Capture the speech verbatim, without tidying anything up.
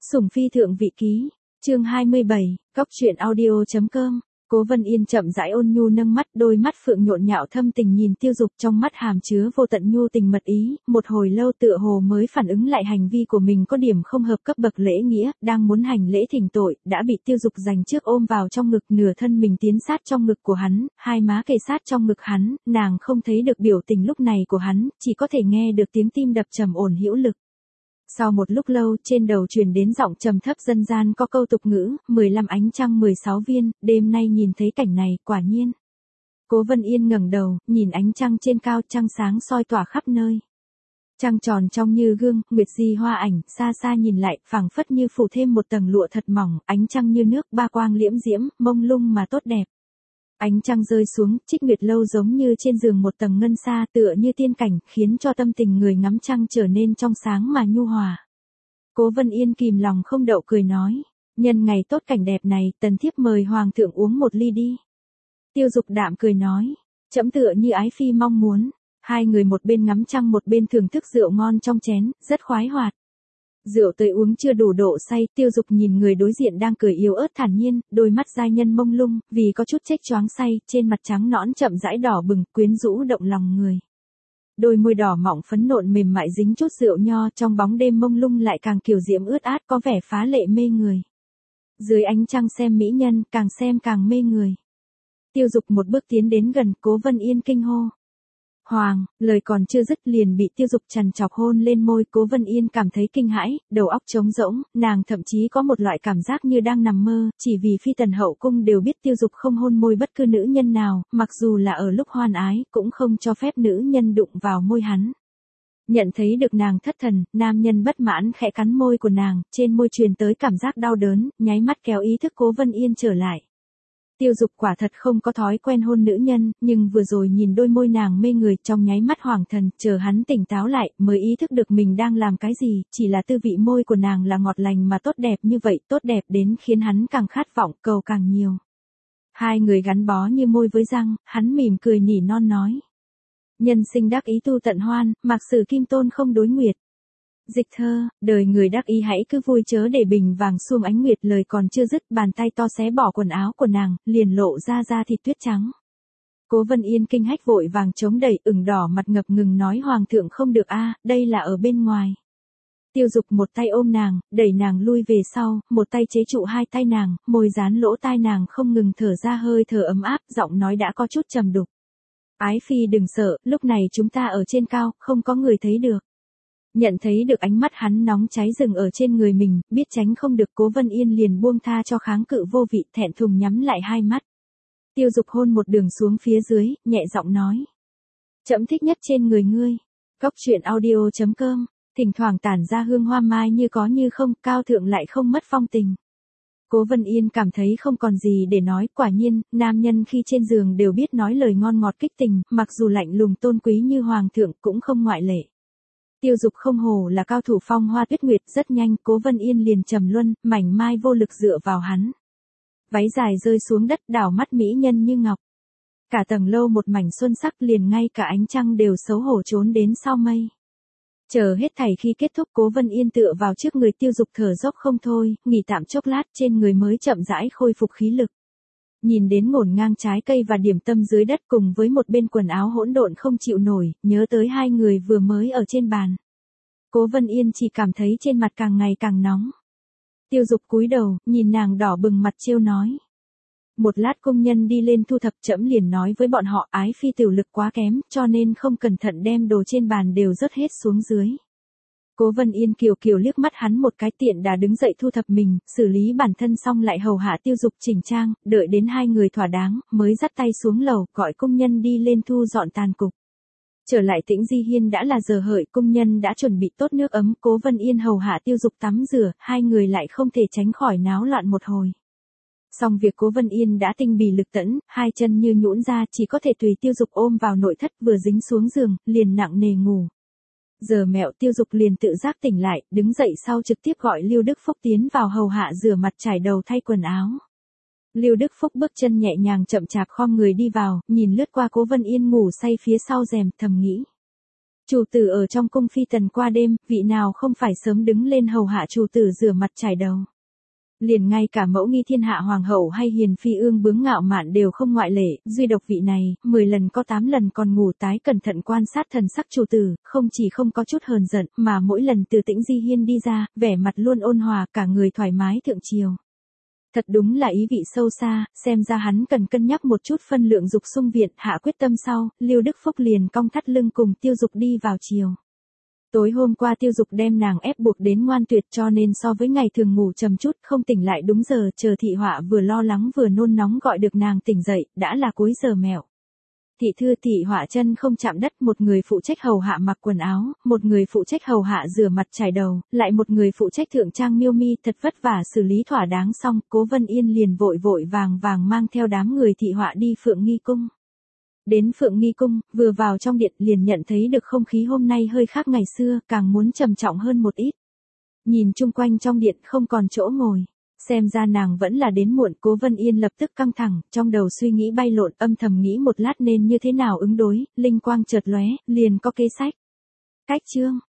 Sủng phi thượng vị ký, chương hai mươi bảy, cóc truyện audio.com. Cố Vân Yên chậm rãi ôn nhu nâng mắt, đôi mắt phượng nhộn nhạo thâm tình nhìn Tiêu Dục, trong mắt hàm chứa vô tận nhu tình mật ý, một hồi lâu tựa hồ mới phản ứng lại hành vi của mình có điểm không hợp cấp bậc lễ nghĩa, đang muốn hành lễ thỉnh tội, đã bị Tiêu Dục giành trước ôm vào trong ngực, nửa thân mình tiến sát trong ngực của hắn, hai má kề sát trong ngực hắn, nàng không thấy được biểu tình lúc này của hắn, chỉ có thể nghe được tiếng tim đập trầm ổn hữu lực. Sau một lúc lâu, trên đầu truyền đến giọng trầm thấp dân gian có câu tục ngữ, mười lăm ánh trăng mười sáu viên, đêm nay nhìn thấy cảnh này, quả nhiên. Cố Vân Yên ngẩng đầu, nhìn ánh trăng trên cao, trăng sáng soi tỏa khắp nơi. Trăng tròn trong như gương, nguyệt di hoa ảnh, xa xa nhìn lại, phảng phất như phủ thêm một tầng lụa thật mỏng, ánh trăng như nước, ba quang liễm diễm, mông lung mà tốt đẹp. Ánh trăng rơi xuống, Trích Nguyệt lâu giống như trên giường một tầng ngân sa, tựa như tiên cảnh, khiến cho tâm tình người ngắm trăng trở nên trong sáng mà nhu hòa. Cố Vân Yên kìm lòng không đậu cười nói, nhân ngày tốt cảnh đẹp này, tần thiếp mời hoàng thượng uống một ly đi. Tiêu Dục đạm cười nói, trẫm tựa như ái phi mong muốn. Hai người một bên ngắm trăng một bên thưởng thức rượu ngon trong chén, rất khoái hoạt. Rượu tới uống chưa đủ độ say, Tiêu Dục nhìn người đối diện đang cười yếu ớt thản nhiên, đôi mắt giai nhân mông lung, vì có chút chếch choáng say, trên mặt trắng nõn chậm rãi đỏ bừng, quyến rũ động lòng người. Đôi môi đỏ mọng phấn nộn mềm mại dính chút rượu nho, trong bóng đêm mông lung lại càng kiều diễm ướt át, có vẻ phá lệ mê người. Dưới ánh trăng xem mỹ nhân, càng xem càng mê người. Tiêu Dục một bước tiến đến gần, Cố Vân Yên kinh hô. Hoàng, lời còn chưa dứt liền bị Tiêu Dục trằn trọc hôn lên môi. Cố Vân Yên cảm thấy kinh hãi, đầu óc trống rỗng, nàng thậm chí có một loại cảm giác như đang nằm mơ, chỉ vì phi tần hậu cung đều biết Tiêu Dục không hôn môi bất cứ nữ nhân nào, mặc dù là ở lúc hoan ái, cũng không cho phép nữ nhân đụng vào môi hắn. Nhận thấy được nàng thất thần, nam nhân bất mãn khẽ cắn môi của nàng, trên môi truyền tới cảm giác đau đớn, nháy mắt kéo ý thức Cố Vân Yên trở lại. Tiêu Dục quả thật không có thói quen hôn nữ nhân, nhưng vừa rồi nhìn đôi môi nàng mê người, trong nháy mắt hoảng thần, chờ hắn tỉnh táo lại, mới ý thức được mình đang làm cái gì, chỉ là tư vị môi của nàng là ngọt lành mà tốt đẹp như vậy, tốt đẹp đến khiến hắn càng khát vọng, cầu càng nhiều. Hai người gắn bó như môi với răng, hắn mỉm cười nỉ non nói. Nhân sinh đắc ý tu tận hoan, mạc sử kim tôn không đối nguyệt. Dịch thơ, đời người đắc ý hãy cứ vui chớ để bình vàng xuông ánh nguyệt, lời còn chưa dứt, bàn tay to xé bỏ quần áo của nàng, liền lộ ra da thịt tuyết trắng. Cố Vân Yên kinh hách vội vàng chống đẩy, ửng đỏ mặt ngập ngừng nói hoàng thượng không được a, đây là ở bên ngoài. Tiêu Dục một tay ôm nàng, đẩy nàng lui về sau, một tay chế trụ hai tay nàng, môi dán lỗ tai nàng không ngừng thở ra hơi thở ấm áp, giọng nói đã có chút trầm đục. Ái phi đừng sợ, lúc này chúng ta ở trên cao, không có người thấy được. Nhận thấy được ánh mắt hắn nóng cháy dừng ở trên người mình, biết tránh không được, Cố Vân Yên liền buông tha cho kháng cự vô vị, thẹn thùng nhắm lại hai mắt. Tiêu Dục hôn một đường xuống phía dưới, nhẹ giọng nói. Trẫm thích nhất trên người ngươi. Cóc truyện audio.com, thỉnh thoảng tản ra hương hoa mai như có như không, cao thượng lại không mất phong tình. Cố Vân Yên cảm thấy không còn gì để nói, quả nhiên, nam nhân khi trên giường đều biết nói lời ngon ngọt kích tình, mặc dù lạnh lùng tôn quý như hoàng thượng cũng không ngoại lệ. Tiêu Dục không hổ là cao thủ phong hoa tuyết nguyệt, rất nhanh, Cố Vân Yên liền trầm luân, mảnh mai vô lực dựa vào hắn. Váy dài rơi xuống đất, đảo mắt mỹ nhân như ngọc. Cả tầng lâu một mảnh xuân sắc, liền ngay cả ánh trăng đều xấu hổ trốn đến sau mây. Chờ hết thảy khi kết thúc, Cố Vân Yên tựa vào trước người Tiêu Dục thở dốc không thôi, nghỉ tạm chốc lát, trên người mới chậm rãi khôi phục khí lực. Nhìn đến ngổn ngang trái cây và điểm tâm dưới đất cùng với một bên quần áo hỗn độn không chịu nổi, nhớ tới hai người vừa mới ở trên bàn. Cố Vân Yên chỉ cảm thấy trên mặt càng ngày càng nóng. Tiêu Dục cúi đầu, nhìn nàng đỏ bừng mặt trêu nói. Một lát công nhân đi lên thu thập, trẫm liền nói với bọn họ ái phi tiểu lực quá kém, cho nên không cẩn thận đem đồ trên bàn đều rớt hết xuống dưới. Cố Vân Yên kiều kiều liếc mắt hắn một cái, tiện đã đứng dậy thu thập mình, xử lý bản thân xong lại hầu hạ Tiêu Dục chỉnh trang, đợi đến hai người thỏa đáng, mới dắt tay xuống lầu, gọi công nhân đi lên thu dọn tàn cục. Trở lại Tĩnh Di Hiên đã là giờ hợi, công nhân đã chuẩn bị tốt nước ấm, Cố Vân Yên hầu hạ Tiêu Dục tắm rửa, hai người lại không thể tránh khỏi náo loạn một hồi. Xong việc Cố Vân Yên đã tinh bì lực tẫn, hai chân như nhũn ra, chỉ có thể tùy Tiêu Dục ôm vào nội thất, vừa dính xuống giường, liền nặng nề ngủ. Giờ mẹo Tiêu Dục liền tự giác tỉnh lại, đứng dậy sau trực tiếp gọi Lưu Đức Phúc tiến vào hầu hạ rửa mặt trải đầu thay quần áo. Lưu Đức Phúc bước chân nhẹ nhàng chậm chạp khom người đi vào, nhìn lướt qua Cố Vân Yên ngủ say phía sau rèm, thầm nghĩ. Chủ tử ở trong cung phi tần qua đêm, vị nào không phải sớm đứng lên hầu hạ chủ tử rửa mặt chải đầu. Liền ngay cả mẫu nghi thiên hạ hoàng hậu hay hiền phi ương bướng ngạo mạn đều không ngoại lệ, duy độc vị này, mười lần có tám lần còn ngủ tái cẩn thận quan sát thần sắc chủ tử, không chỉ không có chút hờn giận, mà mỗi lần từ Tĩnh Di Hiên đi ra, vẻ mặt luôn ôn hòa, cả người thoải mái thượng triều. Thật đúng là ý vị sâu xa, xem ra hắn cần cân nhắc một chút phân lượng dục xung viện, hạ quyết tâm sau, Lưu Đức Phúc liền cong thắt lưng cùng Tiêu Dục đi vào chiều. Tối hôm qua Tiêu Dục đem nàng ép buộc đến ngoan tuyệt cho nên so với ngày thường ngủ chậm chút, không tỉnh lại đúng giờ, chờ thị họa vừa lo lắng vừa nôn nóng gọi được nàng tỉnh dậy, đã là cuối giờ mẹo. Thị thư thị họa chân không chạm đất, một người phụ trách hầu hạ mặc quần áo, một người phụ trách hầu hạ rửa mặt chải đầu, lại một người phụ trách thượng trang miêu mi, thật vất vả xử lý thỏa đáng xong, Cố Vân Yên liền vội vội vàng vàng mang theo đám người thị họa đi Phượng Nghi Cung. Đến Phượng Nghi Cung, vừa vào trong điện liền nhận thấy được không khí hôm nay hơi khác ngày xưa, càng muốn trầm trọng hơn một ít. Nhìn chung quanh trong điện không còn chỗ ngồi. Xem ra nàng vẫn là đến muộn, Cố Vân Yên lập tức căng thẳng, trong đầu suy nghĩ bay lộn, âm thầm nghĩ một lát nên như thế nào ứng đối, linh quang chợt lóe, liền có kế sách. Cách chương,